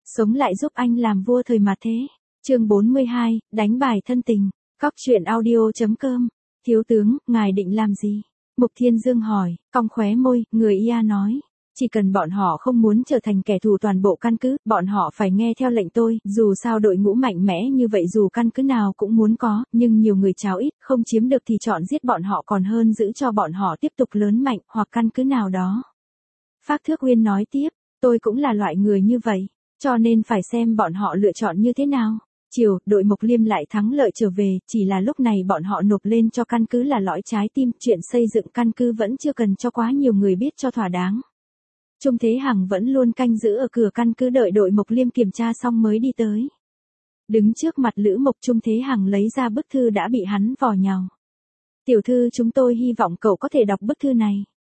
sống lại giúp anh làm vua thời mà thế. Chương 42, đánh bài thân tình. Cóc truyện audio.com. Thiếu tướng, ngài định làm gì? Mục Thiên Dương hỏi, cong khóe môi, người IA nói. Chỉ cần bọn họ không muốn trở thành kẻ thù toàn bộ căn cứ, bọn họ phải nghe theo lệnh tôi, dù sao đội ngũ mạnh mẽ như vậy dù căn cứ nào cũng muốn có, nhưng nhiều người cháo ít, không chiếm được thì chọn giết bọn họ còn hơn giữ cho bọn họ tiếp tục lớn mạnh, hoặc căn cứ nào đó. Phác Thước Uyên nói tiếp, tôi cũng là loại người như vậy, cho nên phải xem bọn họ lựa chọn như thế nào. Chiều, đội Mộc Liêm lại thắng lợi trở về, chỉ là lúc này bọn họ nộp lên cho căn cứ là lõi trái tim, chuyện xây dựng căn cứ vẫn chưa cần cho quá nhiều người biết cho thỏa đáng. Trung Thế Hằng vẫn luôn canh giữ ở cửa căn cứ đợi đội Mộc Liêm kiểm tra xong mới đi tới. Đứng trước mặt Lữ Mộc, Trung Thế Hằng lấy ra bức thư đã bị hắn vò nhàu. Tiểu thư, chúng tôi hy vọng cậu có thể đọc bức thư này.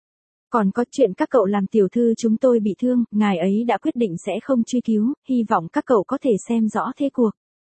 Còn có chuyện các cậu làm tiểu thư chúng tôi bị thương, ngài ấy đã quyết định sẽ không truy cứu, hy vọng các cậu có thể xem rõ thế cuộc.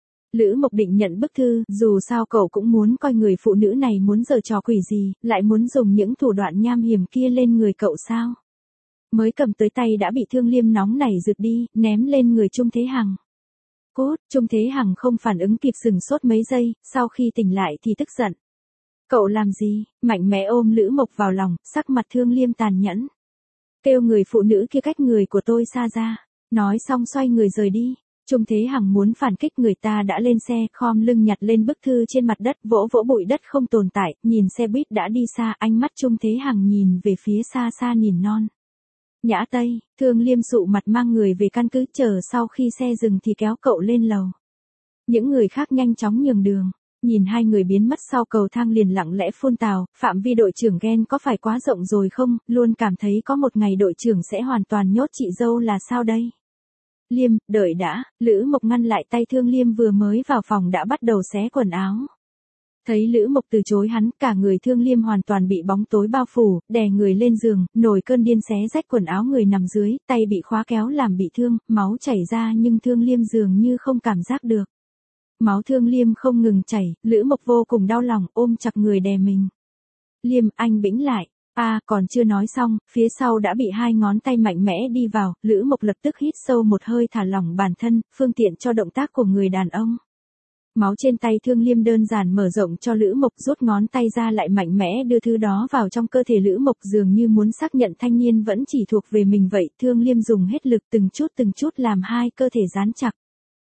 Lữ Mộc định nhận bức thư, dù sao cậu cũng muốn coi người phụ nữ này muốn giở trò quỷ gì, lại muốn dùng những thủ đoạn nham hiểm kia lên người cậu sao. Mới cầm tới tay đã bị Thương Liêm nóng nảy giựt đi, ném lên người Trung Thế Hằng. Cốt, Trung Thế Hằng không phản ứng kịp, sừng sốt mấy giây, sau khi tỉnh lại thì tức giận. Cậu làm gì? Mạnh mẽ ôm Lữ Mộc vào lòng, sắc mặt Thương Liêm tàn nhẫn. Kêu người phụ nữ kia cách người của tôi xa ra. Nói xong xoay người rời đi. Trung Thế Hằng muốn phản kích, người ta đã lên xe, khom lưng nhặt lên bức thư trên mặt đất, vỗ vỗ bụi đất không tồn tại, nhìn xe buýt đã đi xa, ánh mắt Trung Thế Hằng nhìn về phía xa xa nỉn non. Nhã Tây, Thương Liêm sụ mặt mang người về căn cứ, chờ sau khi xe dừng thì kéo cậu lên lầu. Những người khác nhanh chóng nhường đường. Nhìn hai người biến mất sau cầu thang liền lặng lẽ phun tào, phạm vi đội trưởng ghen có phải quá rộng rồi không, luôn cảm thấy có một ngày đội trưởng sẽ hoàn toàn nhốt chị dâu là sao đây. Liêm, đợi đã, Lữ Mộc ngăn lại tay Thương Liêm vừa mới vào phòng đã bắt đầu xé quần áo. Thấy Lữ Mộc từ chối hắn, cả người Thương Liêm hoàn toàn bị bóng tối bao phủ, đè người lên giường, nổi cơn điên xé rách quần áo người nằm dưới, tay bị khóa kéo làm bị thương, máu chảy ra nhưng Thương Liêm dường như không cảm giác được. Máu Thương Liêm không ngừng chảy, Lữ Mộc vô cùng đau lòng, ôm chặt người đè mình. Liêm, anh bĩnh lại. Còn chưa nói xong, phía sau đã bị hai ngón tay mạnh mẽ đi vào, Lữ Mộc lập tức hít sâu một hơi thả lỏng bản thân, phương tiện cho động tác của người đàn ông. Máu trên tay Thương Liêm đơn giản mở rộng cho Lữ Mộc, rút ngón tay ra lại mạnh mẽ đưa thứ đó vào trong cơ thể Lữ Mộc, dường như muốn xác nhận thanh niên vẫn chỉ thuộc về mình vậy. Thương Liêm dùng hết lực từng chút làm hai cơ thể dán chặt.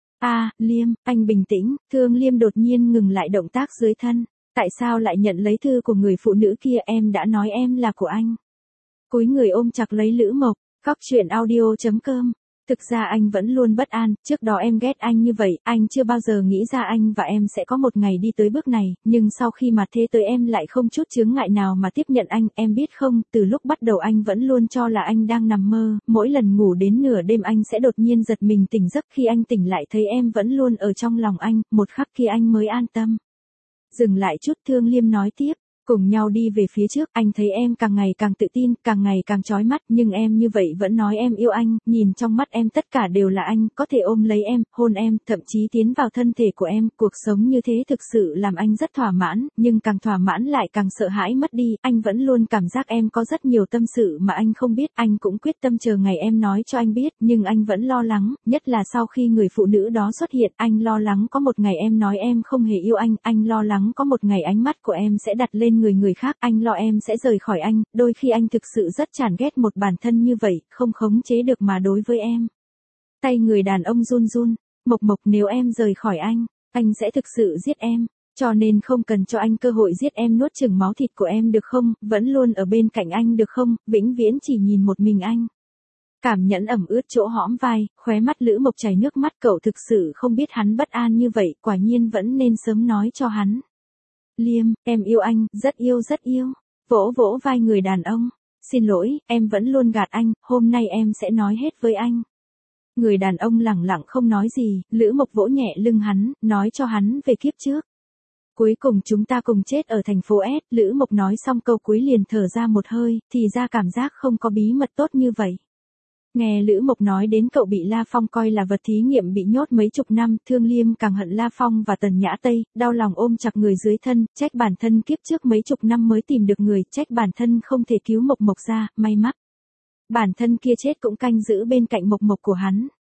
Liêm, anh bình tĩnh. Thương Liêm đột nhiên ngừng lại động tác dưới thân. Tại sao lại nhận lấy thư của người phụ nữ kia, em đã nói em là của anh. Cúi người ôm chặt lấy Lữ Mộc. Cóc truyện audio.com. Thực ra anh vẫn luôn bất an, trước đó em ghét anh như vậy, anh chưa bao giờ nghĩ ra anh và em sẽ có một ngày đi tới bước này, nhưng sau khi mà thế tới em lại không chút chướng ngại nào mà tiếp nhận anh, em biết không, từ lúc bắt đầu anh vẫn luôn cho là anh đang nằm mơ, mỗi lần ngủ đến nửa đêm anh sẽ đột nhiên giật mình tỉnh giấc, khi anh tỉnh lại thấy em vẫn luôn ở trong lòng anh, một khắc kia anh mới an tâm. Dừng lại chút, Thương Liêm nói tiếp. Cùng nhau đi về phía trước, anh thấy em càng ngày càng tự tin, càng ngày càng chói mắt, nhưng em như vậy vẫn nói em yêu anh, nhìn trong mắt em tất cả đều là anh, có thể ôm lấy em, hôn em, thậm chí tiến vào thân thể của em, cuộc sống như thế thực sự làm anh rất thỏa mãn, nhưng càng thỏa mãn lại càng sợ hãi mất đi, anh vẫn luôn cảm giác em có rất nhiều tâm sự mà anh không biết, anh cũng quyết tâm chờ ngày em nói cho anh biết, nhưng anh vẫn lo lắng, nhất là sau khi người phụ nữ đó xuất hiện, anh lo lắng có một ngày em nói em không hề yêu anh lo lắng có một ngày ánh mắt của em sẽ đặt lên người khác, anh lo em sẽ rời khỏi anh, đôi khi anh thực sự rất chán ghét một bản thân như vậy, không khống chế được mà đối với em. Tay người đàn ông run run, Mộc, nếu em rời khỏi anh sẽ thực sự giết em, cho nên không cần cho anh cơ hội giết em, nuốt chửng máu thịt của em được không, vẫn luôn ở bên cạnh anh được không, vĩnh viễn chỉ nhìn một mình anh. Cảm nhẫn ẩm ướt chỗ hõm vai, khóe mắt Lữ Mộc chảy nước mắt, cậu thực sự không biết hắn bất an như vậy, quả nhiên vẫn nên sớm nói cho hắn. Liêm, em yêu anh, rất yêu. Vỗ vỗ vai người đàn ông. Xin lỗi, em vẫn luôn gạt anh, hôm nay em sẽ nói hết với anh. Người đàn ông lẳng lặng không nói gì, Lữ Mộc vỗ nhẹ lưng hắn, nói cho hắn về kiếp trước. Cuối cùng chúng ta cùng chết ở thành phố S, Lữ Mộc nói xong câu cuối liền thở ra một hơi, thì ra cảm giác không có bí mật tốt như vậy. Nghe Lữ Mộc nói đến cậu bị La Phong coi là vật thí nghiệm bị nhốt mấy chục năm, Thương Liêm càng hận La Phong và Tần Nhã Tây, đau lòng ôm chặt người dưới thân, trách bản thân kiếp trước mấy chục năm mới tìm được người, trách bản thân không thể cứu Mộc ra, may mắc. Bản thân kia chết cũng canh giữ bên cạnh Mộc của hắn.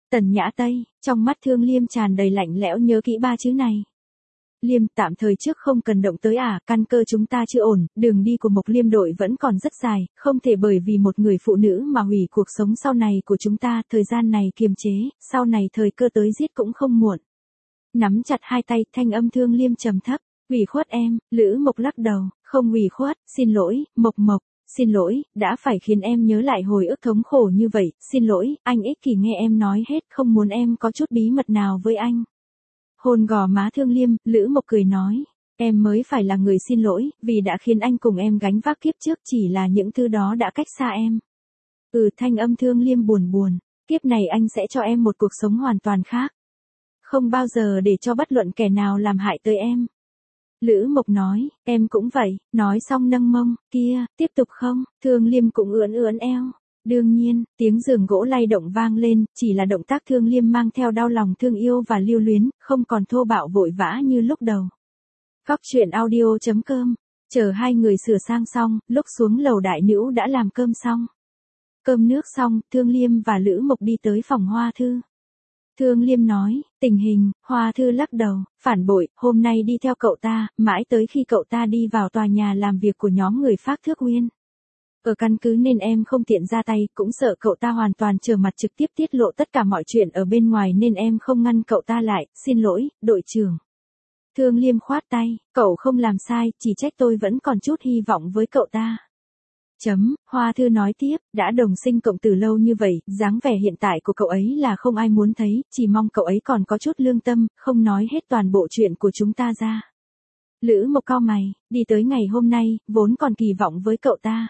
Tần Nhã Tây, trong mắt Thương Liêm tràn đầy lạnh lẽo nhớ kỹ ba chữ này. Liêm, tạm thời trước không cần động tới căn cơ chúng ta chưa ổn, đường đi của Mộc Liêm đội vẫn còn rất dài, không thể bởi vì một người phụ nữ mà hủy cuộc sống sau này của chúng ta, thời gian này kiềm chế, sau này thời cơ tới giết cũng không muộn. Nắm chặt hai tay, thanh âm Thương Liêm trầm thấp, ủy khuất em, Lữ Mộc lắc đầu, không ủy khuất, xin lỗi, Mộc Mộc, xin lỗi, đã phải khiến em nhớ lại hồi ức thống khổ như vậy, xin lỗi, anh ích kỷ nghe em nói hết, không muốn em có chút bí mật nào với anh. Hôn gò má Thương Liêm, Lữ Mộc cười nói, em mới phải là người xin lỗi, vì đã khiến anh cùng em gánh vác kiếp trước, chỉ là những thứ đó đã cách xa em. Thanh âm Thương Liêm buồn buồn, kiếp này anh sẽ cho em một cuộc sống hoàn toàn khác. Không bao giờ để cho bất luận kẻ nào làm hại tới em. Lữ Mộc nói, em cũng vậy, nói xong nâng mông, kia, tiếp tục không, Thương Liêm cũng ưỡn ưỡn eo. Đương nhiên, tiếng giường gỗ lay động vang lên, chỉ là động tác Thương Liêm mang theo đau lòng thương yêu và lưu luyến, không còn thô bạo vội vã như lúc đầu. Góc truyện audio.com, chờ hai người sửa sang xong, lúc xuống lầu đại nữ đã làm cơm xong. Cơm nước xong, Thương Liêm và Lữ Mộc đi tới phòng Hoa Thư. Thương Liêm nói, tình hình, Hoa Thư lắc đầu, phản bội, hôm nay đi theo cậu ta, mãi tới khi cậu ta đi vào tòa nhà làm việc của nhóm người Phác Thước Uyên. Ở căn cứ nên em không tiện ra tay, cũng sợ cậu ta hoàn toàn trở mặt trực tiếp tiết lộ tất cả mọi chuyện ở bên ngoài nên em không ngăn cậu ta lại, xin lỗi, đội trưởng. Thương Liêm khoát tay, cậu không làm sai, chỉ trách tôi vẫn còn chút hy vọng với cậu ta. Hoa Thư nói tiếp, đã đồng sinh cộng tử lâu như vậy, dáng vẻ hiện tại của cậu ấy là không ai muốn thấy, chỉ mong cậu ấy còn có chút lương tâm, không nói hết toàn bộ chuyện của chúng ta ra. Lữ Mộc cau mày, đi tới ngày hôm nay, vốn còn kỳ vọng với cậu ta.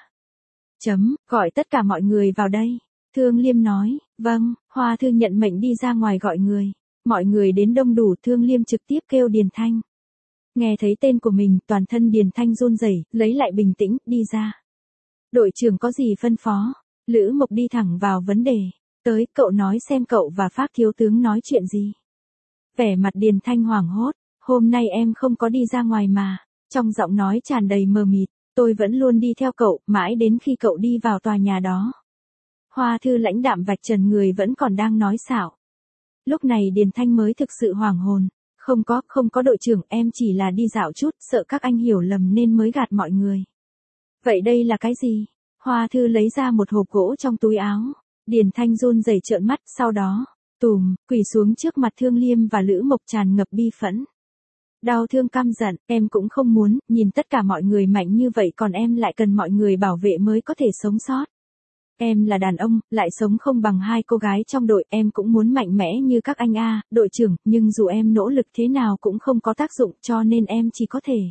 Gọi tất cả mọi người vào đây. Thương Liêm nói, vâng, Hoa Thư nhận mệnh đi ra ngoài gọi người. Mọi người đến đông đủ, Thương Liêm trực tiếp kêu Điền Thanh. Nghe thấy tên của mình, toàn thân Điền Thanh run rẩy, lấy lại bình tĩnh, đi ra. Đội trưởng có gì phân phó? Lữ Mộc đi thẳng vào vấn đề. Tới, cậu nói xem cậu và Phác thiếu tướng nói chuyện gì. Vẻ mặt Điền Thanh hoảng hốt, hôm nay em không có đi ra ngoài mà. Trong giọng nói tràn đầy mờ mịt, tôi vẫn luôn đi theo cậu, mãi đến khi cậu đi vào tòa nhà đó. Hoa Thư lãnh đạm vạch trần người vẫn còn đang nói xạo. Lúc này Điền Thanh mới thực sự hoảng hồn. Không có đội trưởng, em chỉ là đi dạo chút, sợ các anh hiểu lầm nên mới gạt mọi người. Vậy đây là cái gì? Hoa Thư lấy ra một hộp gỗ trong túi áo. Điền Thanh run rẩy trợn mắt, sau đó, quỳ xuống trước mặt Thương Liêm và Lữ Mộc tràn ngập bi phẫn. Đau thương căm giận, em cũng không muốn, nhìn tất cả mọi người mạnh như vậy còn em lại cần mọi người bảo vệ mới có thể sống sót. Em là đàn ông, lại sống không bằng hai cô gái trong đội, em cũng muốn mạnh mẽ như các anh đội trưởng, nhưng dù em nỗ lực thế nào cũng không có tác dụng cho nên em chỉ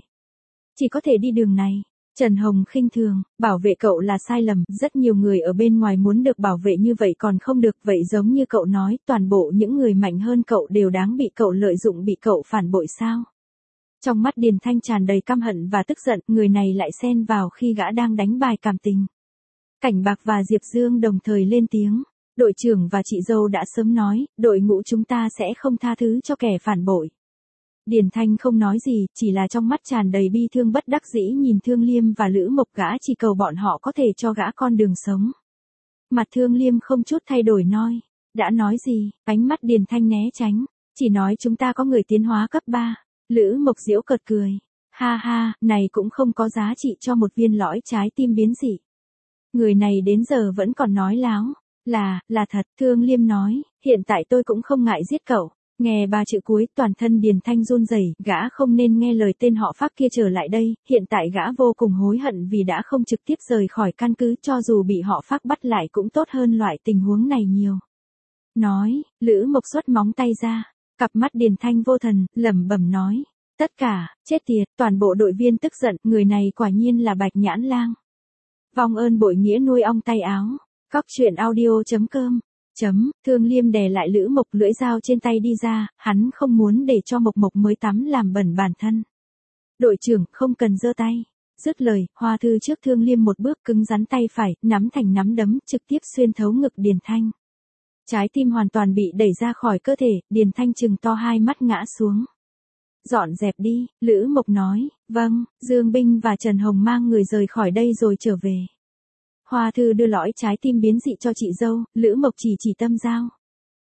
có thể đi đường này. Trần Hồng khinh thường, bảo vệ cậu là sai lầm, rất nhiều người ở bên ngoài muốn được bảo vệ như vậy còn không được, vậy giống như cậu nói, toàn bộ những người mạnh hơn cậu đều đáng bị cậu lợi dụng, bị cậu phản bội sao? Trong mắt Điền Thanh tràn đầy căm hận và tức giận, người này lại xen vào khi gã đang đánh bài cảm tình. Cảnh Bạc và Diệp Dương đồng thời lên tiếng, đội trưởng và chị dâu đã sớm nói, đội ngũ chúng ta sẽ không tha thứ cho kẻ phản bội. Điền Thanh không nói gì, chỉ là trong mắt tràn đầy bi thương bất đắc dĩ nhìn Thương Liêm và Lữ Mộc, gã chỉ cầu bọn họ có thể cho gã con đường sống. Mặt Thương Liêm không chút thay đổi nói, đã nói gì, ánh mắt Điền Thanh né tránh, chỉ nói chúng ta có người tiến hóa cấp 3. Lữ Mộc giễu cợt cười, ha ha, này cũng không có giá trị cho một viên lõi trái tim biến dị. Người này đến giờ vẫn còn nói láo, là thật, Thương Liêm nói, hiện tại tôi cũng không ngại giết cậu. Nghe ba chữ cuối, toàn thân Điền Thanh run rẩy, gã không nên nghe lời tên họ Phác kia trở lại đây, hiện tại gã vô cùng hối hận vì đã không trực tiếp rời khỏi căn cứ, cho dù bị họ Phác bắt lại cũng tốt hơn loại tình huống này nhiều. Nói, Lữ Mộc xuất móng tay ra, cặp mắt Điền Thanh vô thần, lẩm bẩm nói, tất cả, chết tiệt, toàn bộ đội viên tức giận, người này quả nhiên là Bạch Nhãn Lang. Vong ơn bội nghĩa nuôi ong tay áo. Góc truyện audio.com. Thương Liêm đè lại Lữ Mộc, lưỡi dao trên tay đi ra, hắn không muốn để cho Mộc Mộc mới tắm làm bẩn bản thân. Đội trưởng, không cần giơ tay. Dứt lời, Hoa Thư trước Thương Liêm một bước, cứng rắn tay phải, nắm thành nắm đấm, trực tiếp xuyên thấu ngực Điền Thanh. Trái tim hoàn toàn bị đẩy ra khỏi cơ thể, Điền Thanh trừng to hai mắt ngã xuống. Dọn dẹp đi, Lữ Mộc nói, vâng, Dương Binh và Trần Hồng mang người rời khỏi đây rồi trở về. Hoa Thư đưa lõi trái tim biến dị cho chị dâu, Lữ Mộc chỉ tâm dao.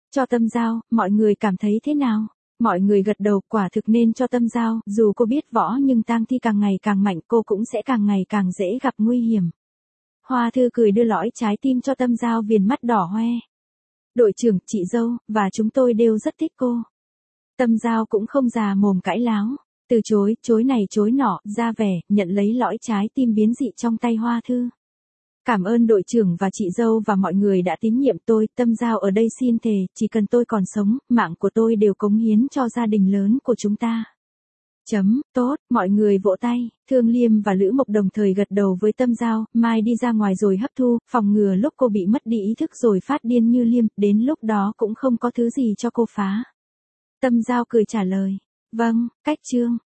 Cho Tâm Giao, mọi người cảm thấy thế nào? Mọi người gật đầu, quả thực nên cho Tâm Giao, dù cô biết võ nhưng tang thi càng ngày càng mạnh cô cũng sẽ càng ngày càng dễ gặp nguy hiểm. Hoa Thư cười đưa lõi trái tim cho Tâm Giao, viền mắt đỏ hoe. Đội trưởng, chị dâu, và chúng tôi đều rất thích cô. Tâm Giao cũng không già mồm cãi láo, từ chối, chối này chối nọ, ra vẻ, nhận lấy lõi trái tim biến dị trong tay Hoa Thư. Cảm ơn đội trưởng và chị dâu và mọi người đã tín nhiệm tôi, Tâm Giao ở đây xin thề, chỉ cần tôi còn sống, mạng của tôi đều cống hiến cho gia đình lớn của chúng ta. Tốt, mọi người vỗ tay, Thương Liêm và Lữ Mộc đồng thời gật đầu với Tâm Giao, mai đi ra ngoài rồi hấp thu, phòng ngừa lúc cô bị mất đi ý thức rồi phát điên như Liêm, đến lúc đó cũng không có thứ gì cho cô phá. Tâm Giao cười trả lời, vâng, cách chương.